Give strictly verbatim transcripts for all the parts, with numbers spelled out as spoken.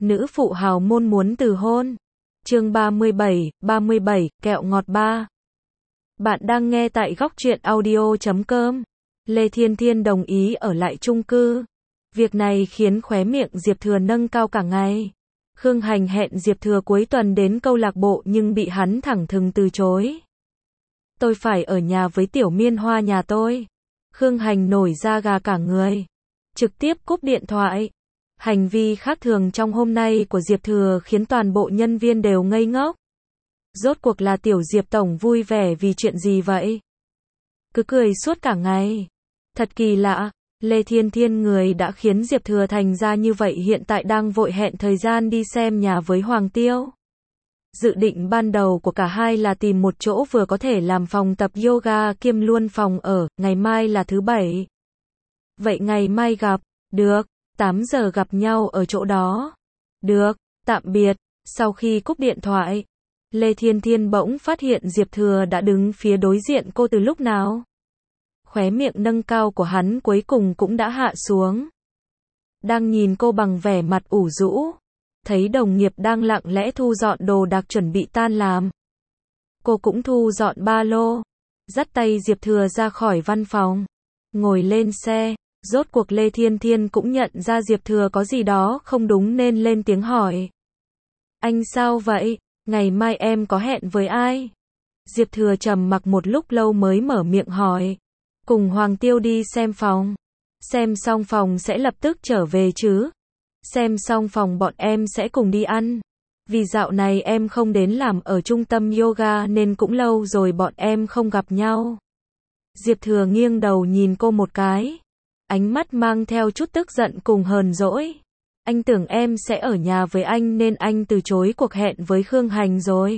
Nữ phụ hào môn muốn từ hôn. Chương ba mươi bảy, ba mươi bảy, kẹo ngọt ba. Bạn đang nghe tại góc truyện audio chấm com. Lê Thiên Thiên đồng ý ở lại chung cư. Việc này khiến khóe miệng Diệp Thừa nâng cao cả ngày. Khương Hành hẹn Diệp Thừa cuối tuần đến câu lạc bộ nhưng bị hắn thẳng thừng từ chối. Tôi phải ở nhà với tiểu miên hoa nhà tôi. Khương Hành nổi da gà cả người. Trực tiếp cúp điện thoại. Hành vi khác thường trong hôm nay của Diệp Thừa khiến toàn bộ nhân viên đều ngây ngốc. Rốt cuộc là tiểu Diệp tổng vui vẻ vì chuyện gì vậy? Cứ cười suốt cả ngày. Thật kỳ lạ, Lê Thiên Thiên người đã khiến Diệp Thừa thành ra như vậy hiện tại đang vội hẹn thời gian đi xem nhà với Hoàng Tiêu. Dự định ban đầu của cả hai là tìm một chỗ vừa có thể làm phòng tập yoga kiêm luôn phòng ở, ngày mai là thứ bảy. Vậy ngày mai gặp, được, tám giờ gặp nhau ở chỗ đó. Được, tạm biệt. Sau khi cúp điện thoại, Lê Thiên Thiên bỗng phát hiện Diệp Thừa đã đứng phía đối diện cô từ lúc nào. Khóe miệng nâng cao của hắn cuối cùng cũng đã hạ xuống. Đang nhìn cô bằng vẻ mặt ủ rũ. Thấy đồng nghiệp đang lặng lẽ thu dọn đồ đạc chuẩn bị tan làm. Cô cũng thu dọn ba lô. Dắt tay Diệp Thừa ra khỏi văn phòng. Ngồi lên xe. Rốt cuộc Lê Thiên Thiên cũng nhận ra Diệp Thừa có gì đó không đúng nên lên tiếng hỏi. Anh sao vậy? Ngày mai em có hẹn với ai? Diệp Thừa trầm mặc một lúc lâu mới mở miệng hỏi. Cùng Hoàng Tiêu đi xem phòng. Xem xong phòng sẽ lập tức trở về chứ? Xem xong phòng bọn em sẽ cùng đi ăn. Vì dạo này em không đến làm ở trung tâm yoga nên cũng lâu rồi bọn em không gặp nhau. Diệp Thừa nghiêng đầu nhìn cô một cái. Ánh mắt mang theo chút tức giận cùng hờn dỗi. Anh tưởng em sẽ ở nhà với anh nên anh từ chối cuộc hẹn với Khương Hành rồi.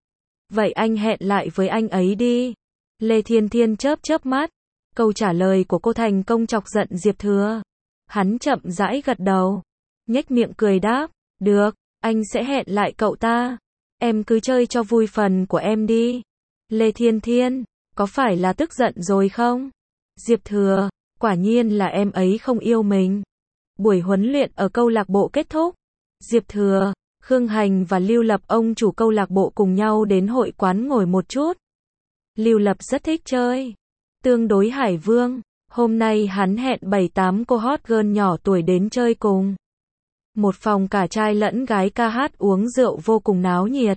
Vậy anh hẹn lại với anh ấy đi. Lê Thiên Thiên chớp chớp mắt. Câu trả lời của cô thành công chọc giận Diệp Thừa. Hắn chậm rãi gật đầu. Nhếch miệng cười đáp. Được, anh sẽ hẹn lại cậu ta. Em cứ chơi cho vui phần của em đi. Lê Thiên Thiên, có phải là tức giận rồi không? Diệp Thừa, quả nhiên là em ấy không yêu mình. Buổi huấn luyện ở câu lạc bộ kết thúc. Diệp Thừa, Khương Hành và Lưu Lập ông chủ câu lạc bộ cùng nhau đến hội quán ngồi một chút. Lưu Lập rất thích chơi. Tương đối Hải Vương, hôm nay hắn hẹn bảy tám cô hot girl nhỏ tuổi đến chơi cùng. Một phòng cả trai lẫn gái ca hát uống rượu vô cùng náo nhiệt.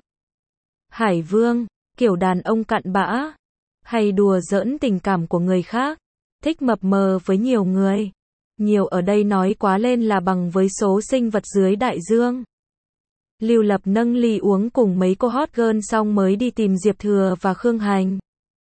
Hải Vương, kiểu đàn ông cặn bã, hay đùa giỡn tình cảm của người khác, thích mập mờ với nhiều người. Nhiều ở đây nói quá lên là bằng với số sinh vật dưới đại dương. Lưu Lập nâng ly uống cùng mấy cô hot girl xong mới đi tìm Diệp Thừa và Khương Hành.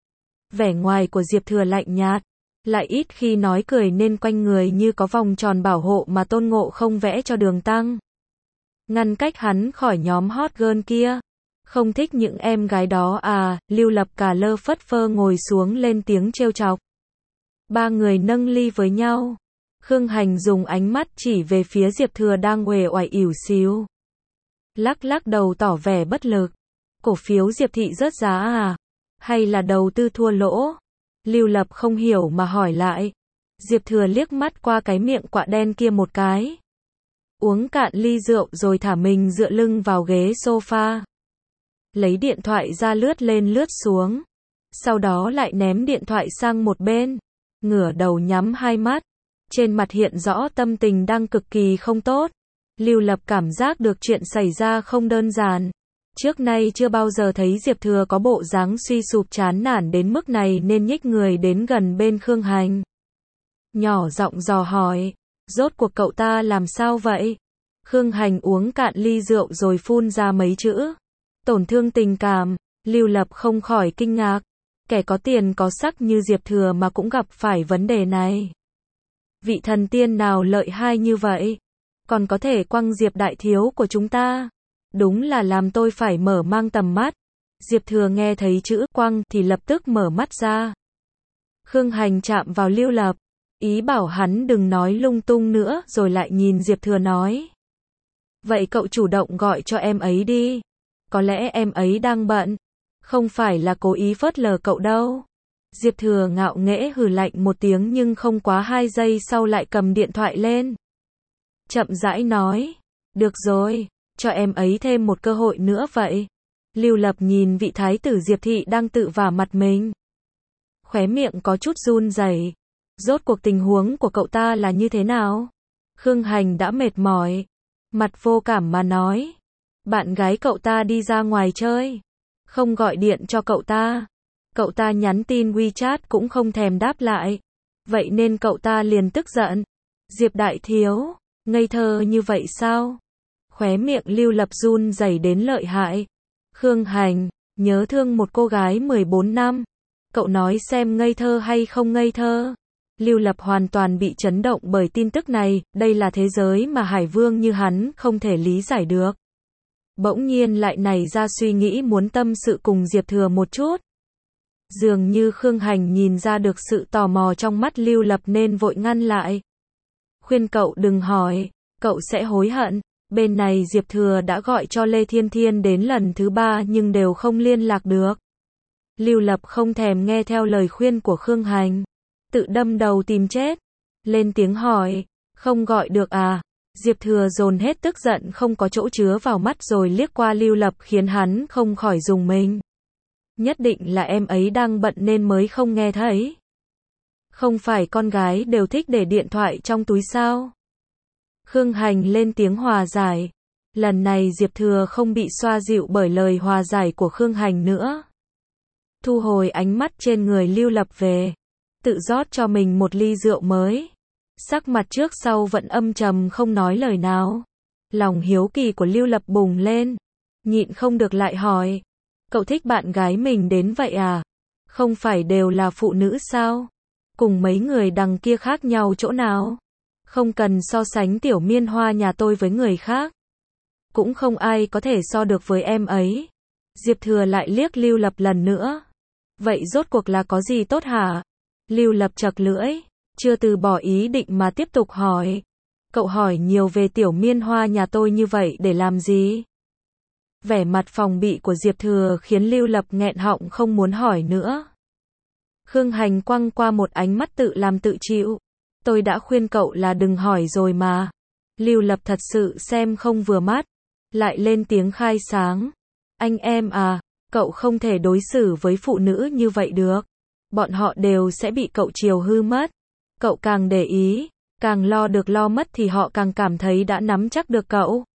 Vẻ ngoài của Diệp Thừa lạnh nhạt, lại ít khi nói cười nên quanh người như có vòng tròn bảo hộ mà Tôn Ngộ không vẽ cho đường tăng. Ngăn cách hắn khỏi nhóm hot girl kia. Không thích những em gái đó à? Lưu Lập cà lơ phất phơ ngồi xuống lên tiếng trêu chọc. Ba người nâng ly với nhau. Khương Hành dùng ánh mắt chỉ về phía Diệp Thừa đang uể oải ỉu xìu. Lắc lắc đầu tỏ vẻ bất lực. Cổ phiếu Diệp thị rớt giá à? Hay là đầu tư thua lỗ? Lưu Lập không hiểu mà hỏi lại. Diệp Thừa liếc mắt qua cái miệng quạ đen kia một cái. Uống cạn ly rượu rồi thả mình dựa lưng vào ghế sofa. Lấy điện thoại ra lướt lên lướt xuống. Sau đó lại ném điện thoại sang một bên. Ngửa đầu nhắm hai mắt. Trên mặt hiện rõ tâm tình đang cực kỳ không tốt. Lưu Lập cảm giác được chuyện xảy ra không đơn giản. Trước nay chưa bao giờ thấy Diệp Thừa có bộ dáng suy sụp chán nản đến mức này nên nhích người đến gần bên Khương Hành. Nhỏ giọng dò hỏi. Rốt cuộc cậu ta làm sao vậy? Khương Hành uống cạn ly rượu rồi phun ra mấy chữ. Tổn thương tình cảm. Lưu Lập không khỏi kinh ngạc. Kẻ có tiền có sắc như Diệp Thừa mà cũng gặp phải vấn đề này. Vị thần tiên nào lợi hại như vậy? Còn có thể quăng Diệp đại thiếu của chúng ta? Đúng là làm tôi phải mở mang tầm mắt. Diệp Thừa nghe thấy chữ quăng thì lập tức mở mắt ra. Khương Hành chạm vào Lưu Lập. Ý bảo hắn đừng nói lung tung nữa rồi lại nhìn Diệp Thừa nói. Vậy cậu chủ động gọi cho em ấy đi. Có lẽ em ấy đang bận. Không phải là cố ý phớt lờ cậu đâu. Diệp Thừa ngạo nghễ hừ lạnh một tiếng nhưng không quá hai giây sau lại cầm điện thoại lên. Chậm rãi nói. Được rồi, cho em ấy thêm một cơ hội nữa vậy. Lưu Lập nhìn vị thái tử Diệp Thị đang tự vả mặt mình. Khóe miệng có chút run rẩy. Rốt cuộc tình huống của cậu ta là như thế nào? Khương Hành đã mệt mỏi. Mặt vô cảm mà nói. Bạn gái cậu ta đi ra ngoài chơi. Không gọi điện cho cậu ta. Cậu ta nhắn tin WeChat cũng không thèm đáp lại. Vậy nên cậu ta liền tức giận. Diệp đại thiếu, ngây thơ như vậy sao? Khóe miệng Lưu Lập run rẩy đến lợi hại. Khương Hành, nhớ thương một cô gái mười bốn năm. Cậu nói xem ngây thơ hay không ngây thơ? Lưu Lập hoàn toàn bị chấn động bởi tin tức này, đây là thế giới mà Hải Vương như hắn không thể lý giải được. Bỗng nhiên lại nảy ra suy nghĩ muốn tâm sự cùng Diệp Thừa một chút. Dường như Khương Hành nhìn ra được sự tò mò trong mắt Lưu Lập nên vội ngăn lại. Khuyên cậu đừng hỏi, cậu sẽ hối hận. Bên này Diệp Thừa đã gọi cho Lê Thiên Thiên đến lần thứ ba nhưng đều không liên lạc được. Lưu Lập không thèm nghe theo lời khuyên của Khương Hành. Tự đâm đầu tìm chết. Lên tiếng hỏi, không gọi được à? Diệp Thừa dồn hết tức giận không có chỗ chứa vào mắt rồi liếc qua Lưu Lập khiến hắn không khỏi rùng mình. Nhất định là em ấy đang bận nên mới không nghe thấy. Không phải con gái đều thích để điện thoại trong túi sao? Khương Hành lên tiếng hòa giải. Lần này Diệp Thừa không bị xoa dịu bởi lời hòa giải của Khương Hành nữa. Thu hồi ánh mắt trên người Lưu Lập về. Tự rót cho mình một ly rượu mới. Sắc mặt trước sau vẫn âm trầm không nói lời nào. Lòng hiếu kỳ của Lưu Lập bùng lên. Nhịn không được lại hỏi. Cậu thích bạn gái mình đến vậy à? Không phải đều là phụ nữ sao? Cùng mấy người đằng kia khác nhau chỗ nào? Không cần so sánh Tiểu Miên Hoa nhà tôi với người khác. Cũng không ai có thể so được với em ấy. Diệp Thừa lại liếc Lưu Lập lần nữa. Vậy rốt cuộc là có gì tốt hả? Lưu Lập chật lưỡi, chưa từ bỏ ý định mà tiếp tục hỏi. Cậu hỏi nhiều về Tiểu Miên Hoa nhà tôi như vậy để làm gì? Vẻ mặt phòng bị của Diệp Thừa khiến Lưu Lập nghẹn họng không muốn hỏi nữa. Khương Hành quăng qua một ánh mắt tự làm tự chịu. Tôi đã khuyên cậu là đừng hỏi rồi mà. Lưu Lập thật sự xem không vừa mắt. Lại lên tiếng khai sáng. Anh em à, cậu không thể đối xử với phụ nữ như vậy được. Bọn họ đều sẽ bị cậu chiều hư mất. Cậu càng để ý, càng lo được lo mất thì họ càng cảm thấy đã nắm chắc được cậu.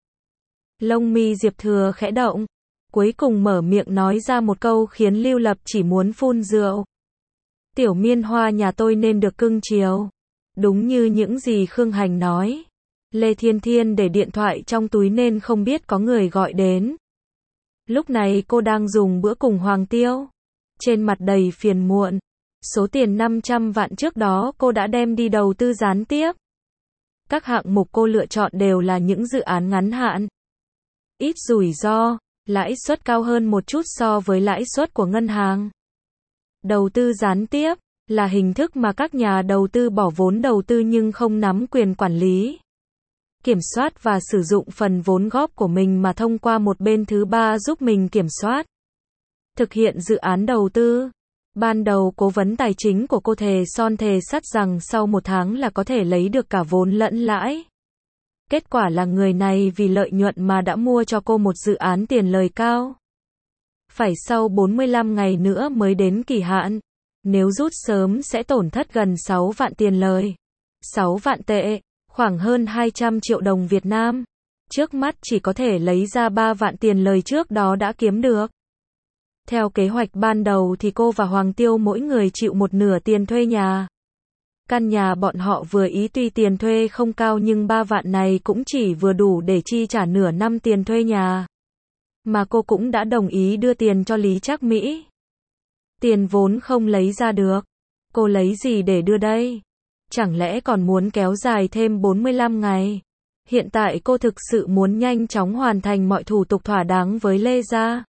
Lông mi Diệp Thừa khẽ động. Cuối cùng mở miệng nói ra một câu khiến Lưu Lập chỉ muốn phun rượu. Tiểu Miên Hoa nhà tôi nên được cưng chiều. Đúng như những gì Khương Hành nói. Lê Thiên Thiên để điện thoại trong túi nên không biết có người gọi đến. Lúc này cô đang dùng bữa cùng Hoàng Tiêu. Trên mặt đầy phiền muộn. Số tiền năm trăm vạn trước đó cô đã đem đi đầu tư gián tiếp. Các hạng mục cô lựa chọn đều là những dự án ngắn hạn. Ít rủi ro, lãi suất cao hơn một chút so với lãi suất của ngân hàng. Đầu tư gián tiếp là hình thức mà các nhà đầu tư bỏ vốn đầu tư nhưng không nắm quyền quản lý, kiểm soát và sử dụng phần vốn góp của mình mà thông qua một bên thứ ba giúp mình kiểm soát, thực hiện dự án đầu tư. Ban đầu cố vấn tài chính của cô thề son thề sắt rằng sau một tháng là có thể lấy được cả vốn lẫn lãi. Kết quả là người này vì lợi nhuận mà đã mua cho cô một dự án tiền lời cao. Phải sau bốn mươi lăm ngày nữa mới đến kỳ hạn. Nếu rút sớm sẽ tổn thất gần sáu vạn tiền lời. sáu vạn tệ, khoảng hơn hai trăm triệu đồng Việt Nam. Trước mắt chỉ có thể lấy ra ba vạn tiền lời trước đó đã kiếm được. Theo kế hoạch ban đầu thì cô và Hoàng Tiêu mỗi người chịu một nửa tiền thuê nhà. Căn nhà bọn họ vừa ý tuy tiền thuê không cao nhưng ba vạn này cũng chỉ vừa đủ để chi trả nửa năm tiền thuê nhà. Mà cô cũng đã đồng ý đưa tiền cho Lý Trác Mỹ. Tiền vốn không lấy ra được. Cô lấy gì để đưa đây? Chẳng lẽ còn muốn kéo dài thêm bốn mươi lăm ngày? Hiện tại cô thực sự muốn nhanh chóng hoàn thành mọi thủ tục thỏa đáng với Lê gia.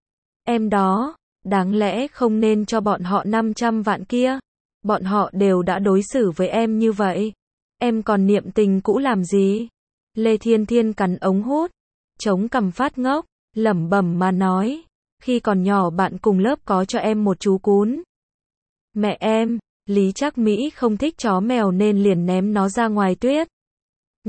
Em đó, đáng lẽ không nên cho bọn họ năm trăm vạn kia. Bọn họ đều đã đối xử với em như vậy. Em còn niệm tình cũ làm gì? Lê Thiên Thiên cắn ống hút, chống cằm phát ngốc, lẩm bẩm mà nói. Khi còn nhỏ bạn cùng lớp có cho em một chú cún. Mẹ em, Lý Trác Mỹ không thích chó mèo nên liền ném nó ra ngoài tuyết.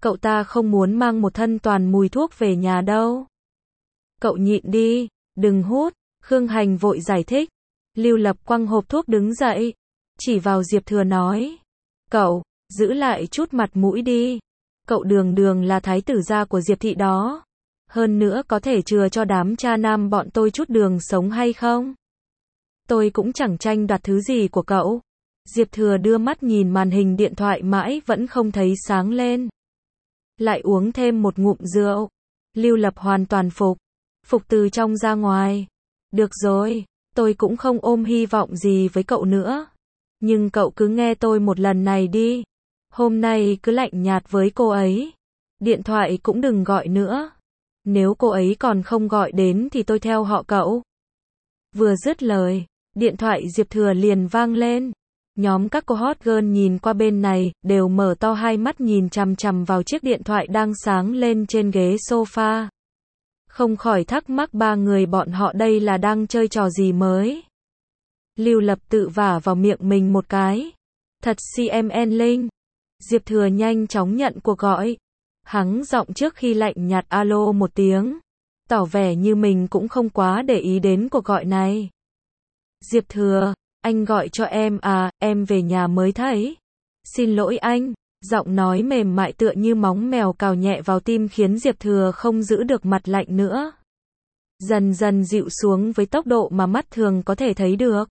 Cậu ta không muốn mang một thân toàn mùi thuốc về nhà đâu. Cậu nhịn đi, đừng hút, Khương Hành vội giải thích. Lưu Lập quăng hộp thuốc đứng dậy, chỉ vào Diệp Thừa nói. Cậu, giữ lại chút mặt mũi đi. Cậu đường đường là thái tử gia của Diệp thị đó. Hơn nữa có thể chừa cho đám cha nam bọn tôi chút đường sống hay không? Tôi cũng chẳng tranh đoạt thứ gì của cậu. Diệp Thừa đưa mắt nhìn màn hình điện thoại mãi vẫn không thấy sáng lên. Lại uống thêm một ngụm rượu. Lưu Lập hoàn toàn phục. Phục từ trong ra ngoài. Được rồi, tôi cũng không ôm hy vọng gì với cậu nữa. Nhưng cậu cứ nghe tôi một lần này đi. Hôm nay cứ lạnh nhạt với cô ấy. Điện thoại cũng đừng gọi nữa. Nếu cô ấy còn không gọi đến thì tôi theo họ cậu. Vừa dứt lời, điện thoại Diệp Thừa liền vang lên. Nhóm các cô hot girl nhìn qua bên này, đều mở to hai mắt nhìn chằm chằm vào chiếc điện thoại đang sáng lên trên ghế sofa. Không khỏi thắc mắc ba người bọn họ đây là đang chơi trò gì mới. Lưu Lập tự vả vào miệng mình một cái. Thật xê em en Linh. Diệp Thừa nhanh chóng nhận cuộc gọi. Hắng giọng trước khi lạnh nhạt alo một tiếng. Tỏ vẻ như mình cũng không quá để ý đến cuộc gọi này. Diệp Thừa, anh gọi cho em à, em về nhà mới thấy. Xin lỗi anh. Giọng nói mềm mại tựa như móng mèo cào nhẹ vào tim khiến Diệp Thừa không giữ được mặt lạnh nữa. Dần dần dịu xuống với tốc độ mà mắt thường có thể thấy được.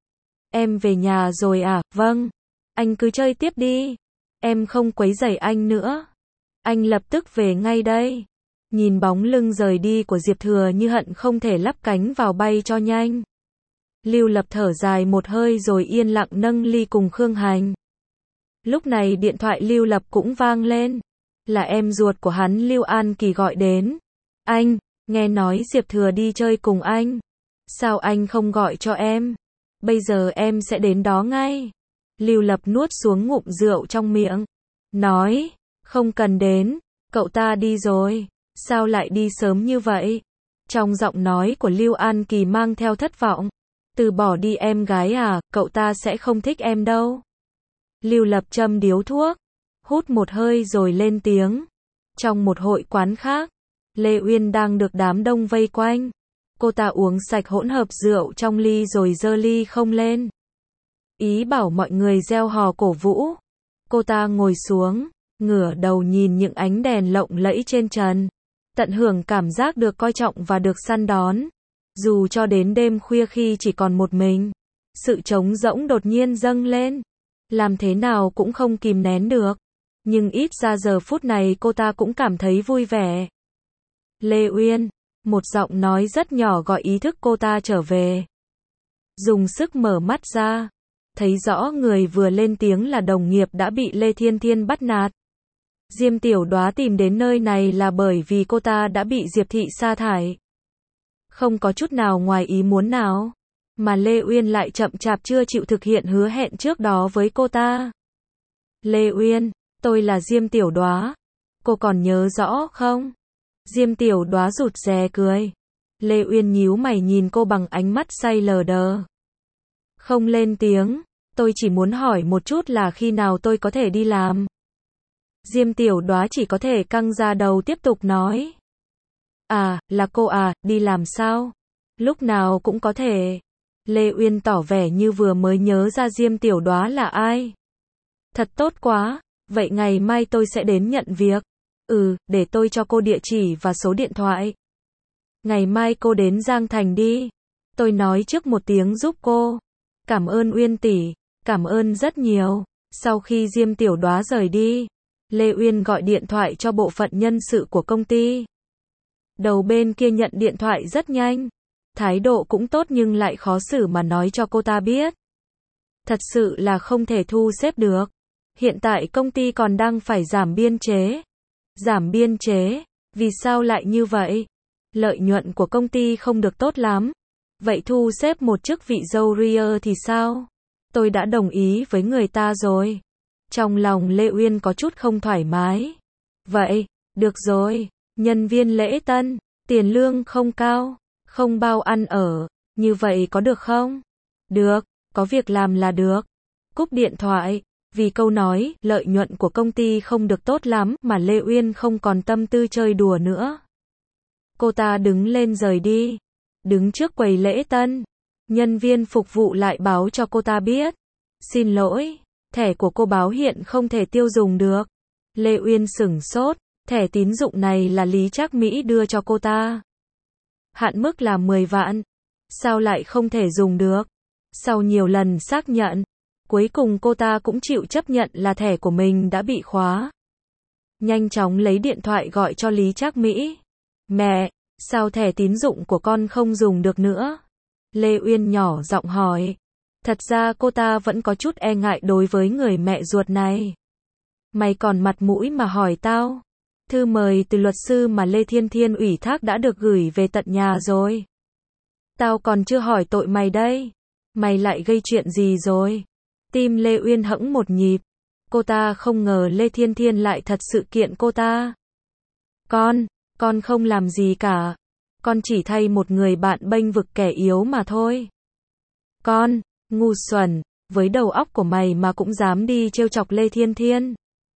Em về nhà rồi à, vâng. Anh cứ chơi tiếp đi. Em không quấy rầy anh nữa. Anh lập tức về ngay đây. Nhìn bóng lưng rời đi của Diệp Thừa như hận không thể lắp cánh vào bay cho nhanh. Lưu Lập thở dài một hơi rồi yên lặng nâng ly cùng Khương Hành. Lúc này điện thoại Lưu Lập cũng vang lên. Là em ruột của hắn Lưu An Kỳ gọi đến. Anh, nghe nói Diệp Thừa đi chơi cùng anh. Sao anh không gọi cho em? Bây giờ em sẽ đến đó ngay. Lưu Lập nuốt xuống ngụm rượu trong miệng. Nói, không cần đến, cậu ta đi rồi. Sao lại đi sớm như vậy? Trong giọng nói của Lưu An Kỳ mang theo thất vọng. Từ bỏ đi em gái à, cậu ta sẽ không thích em đâu. Lưu Lập châm điếu thuốc, hút một hơi rồi lên tiếng. Trong một hội quán khác, Lê Uyên đang được đám đông vây quanh. Cô ta uống sạch hỗn hợp rượu trong ly rồi giơ ly không lên. Ý bảo mọi người reo hò cổ vũ. Cô ta ngồi xuống, ngửa đầu nhìn những ánh đèn lộng lẫy trên trần. Tận hưởng cảm giác được coi trọng và được săn đón. Dù cho đến đêm khuya khi chỉ còn một mình, sự trống rỗng đột nhiên dâng lên. Làm thế nào cũng không kìm nén được. Nhưng ít ra giờ phút này cô ta cũng cảm thấy vui vẻ. Lê Uyên, một giọng nói rất nhỏ gọi ý thức cô ta trở về. Dùng sức mở mắt ra, thấy rõ người vừa lên tiếng là đồng nghiệp đã bị Lê Thiên Thiên bắt nạt. Diêm Tiểu Đóa tìm đến nơi này là bởi vì cô ta đã bị Diệp thị sa thải. Không có chút nào ngoài ý muốn nào, mà Lê Uyên lại chậm chạp chưa chịu thực hiện hứa hẹn trước đó với cô ta. Lê Uyên, tôi là Diêm Tiểu Đóa. Cô còn nhớ rõ không? Diêm Tiểu Đóa rụt rè cười. Lê Uyên nhíu mày nhìn cô bằng ánh mắt say lờ đờ. Không lên tiếng, tôi chỉ muốn hỏi một chút là khi nào tôi có thể đi làm. Diêm Tiểu Đóa chỉ có thể căng ra đầu tiếp tục nói. À, là cô à, đi làm sao? Lúc nào cũng có thể. Lê Uyên tỏ vẻ như vừa mới nhớ ra Diêm Tiểu Đóa là ai. Thật tốt quá, vậy ngày mai tôi sẽ đến nhận việc. Ừ, để tôi cho cô địa chỉ và số điện thoại. Ngày mai cô đến Giang Thành đi. Tôi nói trước một tiếng giúp cô. Cảm ơn Uyên tỷ, cảm ơn rất nhiều. Sau khi Diêm Tiểu Đóa rời đi, Lê Uyên gọi điện thoại cho bộ phận nhân sự của công ty. Đầu bên kia nhận điện thoại rất nhanh. Thái độ cũng tốt nhưng lại khó xử mà nói cho cô ta biết. Thật sự là không thể thu xếp được. Hiện tại công ty còn đang phải giảm biên chế. Giảm biên chế? Vì sao lại như vậy? Lợi nhuận của công ty không được tốt lắm. Vậy thu xếp một chức vị dâu ria thì sao? Tôi đã đồng ý với người ta rồi. Trong lòng Lê Uyên có chút không thoải mái. Vậy, được rồi. Nhân viên lễ tân, tiền lương không cao, không bao ăn ở, như vậy có được không? Được, có việc làm là được. Cúp điện thoại, Vì câu nói, lợi nhuận của công ty không được tốt lắm, mà Lê Uyên không còn tâm tư chơi đùa nữa. Cô ta đứng lên rời đi. Đứng trước quầy lễ tân. Nhân viên phục vụ lại báo cho cô ta biết. Xin lỗi, thẻ của cô báo hiện không thể tiêu dùng được. Lê Uyên sửng sốt, thẻ tín dụng này là Lý Trác Mỹ đưa cho cô ta. Hạn mức là mười vạn. Sao lại không thể dùng được? Sau nhiều lần xác nhận, cuối cùng cô ta cũng chịu chấp nhận là thẻ của mình đã bị khóa. Nhanh chóng lấy điện thoại gọi cho Lý Trác Mỹ. Mẹ, sao thẻ tín dụng của con không dùng được nữa? Lê Uyên nhỏ giọng hỏi. Thật ra cô ta vẫn có chút e ngại đối với người mẹ ruột này. Mày còn mặt mũi mà hỏi tao? Thư mời từ luật sư mà Lê Thiên Thiên ủy thác đã được gửi về tận nhà rồi. Tao còn chưa hỏi tội mày đây. Mày lại gây chuyện gì rồi? Tim Lê Uyên hẫng một nhịp. Cô ta không ngờ Lê Thiên Thiên lại thật sự kiện cô ta. Con, con không làm gì cả. Con chỉ thay một người bạn bênh vực kẻ yếu mà thôi. Con, ngu xuẩn, với đầu óc của mày mà cũng dám đi trêu chọc Lê Thiên Thiên.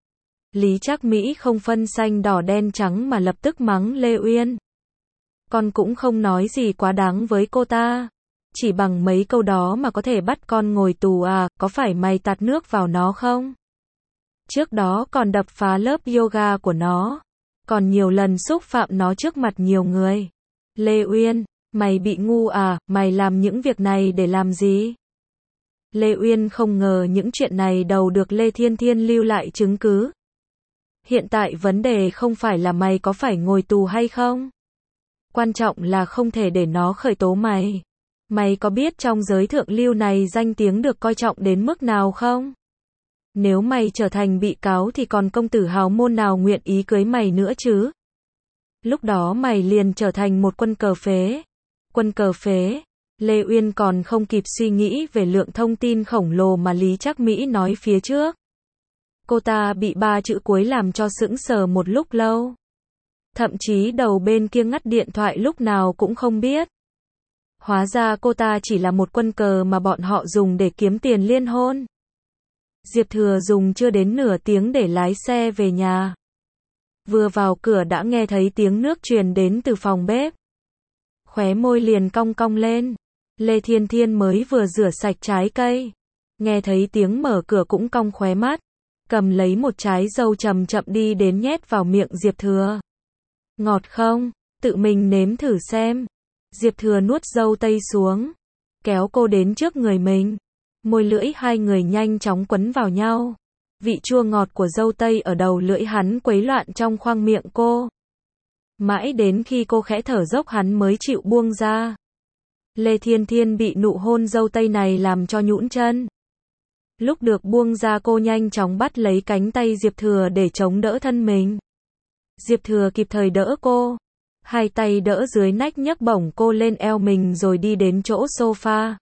Lý Trác Mỹ không phân xanh đỏ đen trắng mà lập tức mắng Lê Uyên. Con cũng không nói gì quá đáng với cô ta. Chỉ bằng mấy câu đó mà có thể bắt con ngồi tù à, có phải mày tạt nước vào nó không? Trước đó còn đập phá lớp yoga của nó. Còn nhiều lần xúc phạm nó trước mặt nhiều người. Lê Uyên, mày bị ngu à, mày làm những việc này để làm gì? Lê Uyên không ngờ những chuyện này đầu được Lê Thiên Thiên lưu lại chứng cứ. Hiện tại vấn đề không phải là mày có phải ngồi tù hay không. Quan trọng là không thể để nó khởi tố mày. Mày có biết trong giới thượng lưu này danh tiếng được coi trọng đến mức nào không? Nếu mày trở thành bị cáo thì còn công tử hào môn nào nguyện ý cưới mày nữa chứ? Lúc đó mày liền trở thành một quân cờ phế. Quân cờ phế. Lê Uyên còn không kịp suy nghĩ về lượng thông tin khổng lồ mà Lý Trác Mỹ nói phía trước. Cô ta bị ba chữ cuối làm cho sững sờ một lúc lâu. Thậm chí đầu bên kia ngắt điện thoại lúc nào cũng không biết. Hóa ra cô ta chỉ là một quân cờ mà bọn họ dùng để kiếm tiền liên hôn. Diệp Thừa dùng chưa đến nửa tiếng để lái xe về nhà. Vừa vào cửa đã nghe thấy tiếng nước truyền đến từ phòng bếp. Khóe môi liền cong cong lên. Lê Thiên Thiên mới vừa rửa sạch trái cây. Nghe thấy tiếng mở cửa cũng cong khóe mắt. Cầm lấy một trái dâu chậm chậm đi đến nhét vào miệng Diệp Thừa. Ngọt không? Tự mình nếm thử xem. Diệp Thừa nuốt dâu tây xuống. Kéo cô đến trước người mình. Môi lưỡi hai người nhanh chóng quấn vào nhau. Vị chua ngọt của dâu tây ở đầu lưỡi hắn quấy loạn trong khoang miệng cô. Mãi đến khi cô khẽ thở dốc hắn mới chịu buông ra. Lê Thiên Thiên bị nụ hôn dâu tây này làm cho nhũn chân. Lúc được buông ra cô nhanh chóng bắt lấy cánh tay Diệp Thừa để chống đỡ thân mình. Diệp Thừa kịp thời đỡ cô. Hai tay đỡ dưới nách nhấc bổng cô lên eo mình rồi đi đến chỗ sofa.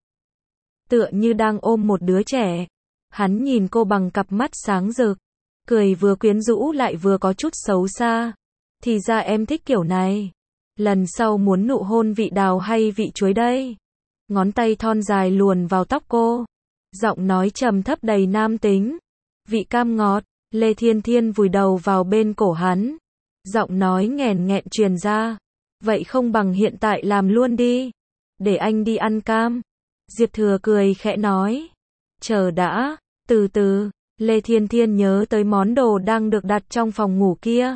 Tựa như đang ôm một đứa trẻ. Hắn nhìn cô bằng cặp mắt sáng rực. Cười vừa quyến rũ lại vừa có chút xấu xa. Thì ra em thích kiểu này. Lần sau muốn nụ hôn vị đào hay vị chuối đây? Ngón tay thon dài luồn vào tóc cô. Giọng nói trầm thấp đầy nam tính. Vị cam ngọt. Lê Thiên Thiên vùi đầu vào bên cổ hắn. Giọng nói nghẹn nghẹn truyền ra. Vậy không bằng hiện tại làm luôn đi. Để anh đi ăn cam. Diệp Thừa cười khẽ nói. Chờ đã. Từ từ. Lê Thiên Thiên nhớ tới món đồ đang được đặt trong phòng ngủ kia.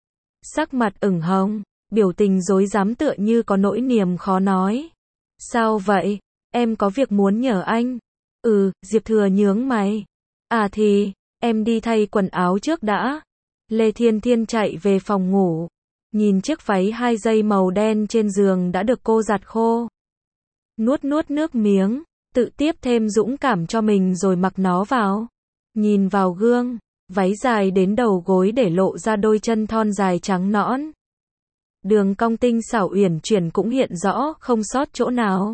Sắc mặt ửng hồng. Biểu tình rối rắm tựa như có nỗi niềm khó nói. Sao vậy? Em có việc muốn nhờ anh. Ừ, Diệp Thừa nhướng mày. À thì, em đi thay quần áo trước đã. Lê Thiên Thiên chạy về phòng ngủ. Nhìn chiếc váy hai dây màu đen trên giường đã được cô giặt khô. Nuốt nuốt nước miếng, tự tiếp thêm dũng cảm cho mình rồi mặc nó vào. Nhìn vào gương, váy dài đến đầu gối để lộ ra đôi chân thon dài trắng nõn. Đường cong tinh xảo uyển chuyển cũng hiện rõ, không sót chỗ nào.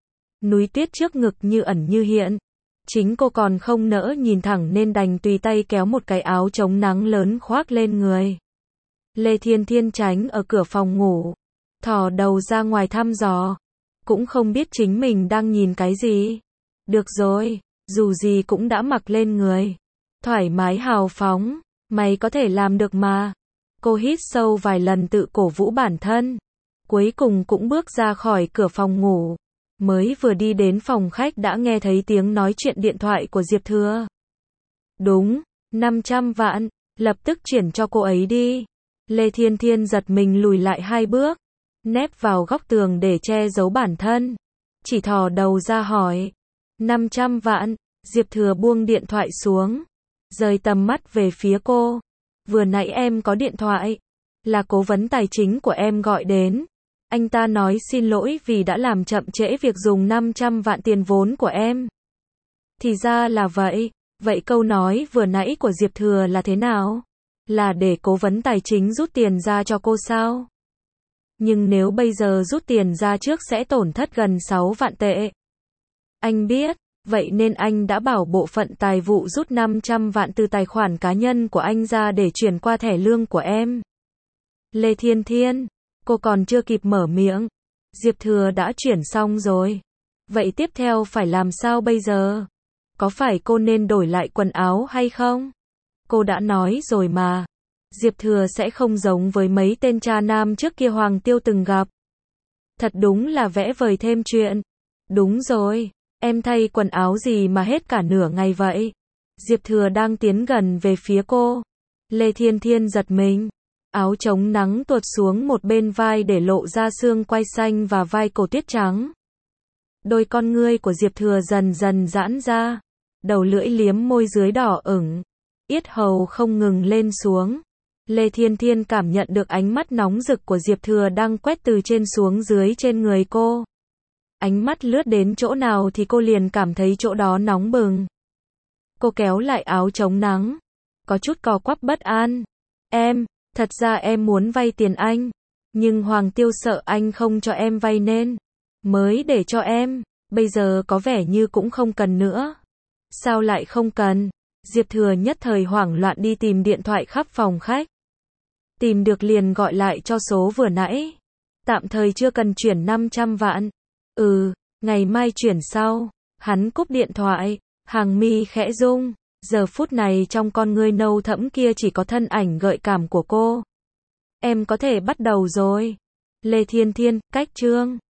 Núi tuyết trước ngực như ẩn như hiện. Chính cô còn không nỡ nhìn thẳng nên đành tùy tay kéo một cái áo chống nắng lớn khoác lên người. Lê Thiên Thiên tránh ở cửa phòng ngủ. Thò đầu ra ngoài thăm dò. Cũng không biết chính mình đang nhìn cái gì. Được rồi, dù gì cũng đã mặc lên người. thoải mái hào phóng, mày có thể làm được mà. Cô hít sâu vài lần tự cổ vũ bản thân. Cuối cùng cũng bước ra khỏi cửa phòng ngủ. Mới vừa đi đến phòng khách đã nghe thấy tiếng nói chuyện điện thoại của Diệp Thừa. Đúng, năm trăm vạn, lập tức chuyển cho cô ấy đi. Lê Thiên Thiên giật mình lùi lại hai bước, nép vào góc tường để che giấu bản thân. Chỉ thò đầu ra hỏi. năm trăm vạn, Diệp Thừa buông điện thoại xuống. Rời tầm mắt về phía cô. Vừa nãy em có điện thoại. Là cố vấn tài chính của em gọi đến. Anh ta nói xin lỗi vì đã làm chậm trễ việc dùng năm trăm vạn tiền vốn của em. Thì ra là vậy. Vậy câu nói vừa nãy của Diệp Thừa là thế nào? Là để cố vấn tài chính rút tiền ra cho cô sao? Nhưng nếu bây giờ rút tiền ra trước sẽ tổn thất gần sáu vạn tệ. Anh biết, vậy nên anh đã bảo bộ phận tài vụ rút năm trăm vạn từ tài khoản cá nhân của anh ra để chuyển qua thẻ lương của em. Lê Thiên Thiên, cô còn chưa kịp mở miệng. Diệp Thừa đã chuyển xong rồi. Vậy tiếp theo phải làm sao bây giờ? Có phải cô nên đổi lại quần áo hay không? Cô đã nói rồi mà. Diệp Thừa sẽ không giống với mấy tên cha nam trước kia Hoàng Tiêu từng gặp. Thật đúng là vẽ vời thêm chuyện. Đúng rồi, em thay quần áo gì mà hết cả nửa ngày vậy? Diệp Thừa đang tiến gần về phía cô. Lê Thiên Thiên giật mình. Áo chống nắng tuột xuống một bên vai để lộ ra xương quai xanh và vai cổ tuyết trắng. Đôi con ngươi của Diệp Thừa dần dần giãn ra. Đầu lưỡi liếm môi dưới đỏ ửng. Yết hầu không ngừng lên xuống. Lê Thiên Thiên cảm nhận được ánh mắt nóng rực của Diệp Thừa đang quét từ trên xuống dưới trên người cô. Ánh mắt lướt đến chỗ nào thì cô liền cảm thấy chỗ đó nóng bừng. Cô kéo lại áo chống nắng. Có chút co quắp bất an. Em, thật ra em muốn vay tiền anh. Nhưng Hoàng Tiêu sợ anh không cho em vay nên mới để cho em. Bây giờ có vẻ như cũng không cần nữa. Sao lại không cần? Diệp Thừa nhất thời hoảng loạn đi tìm điện thoại khắp phòng khách. Tìm được liền gọi lại cho số vừa nãy. Tạm thời chưa cần chuyển năm trăm vạn. Ừ, ngày mai chuyển sau. Hắn cúp điện thoại, hàng mi khẽ rung. Giờ phút này trong con ngươi nâu thẫm kia chỉ có thân ảnh gợi cảm của cô. Em có thể bắt đầu rồi. Lê Thiên Thiên, cách chương.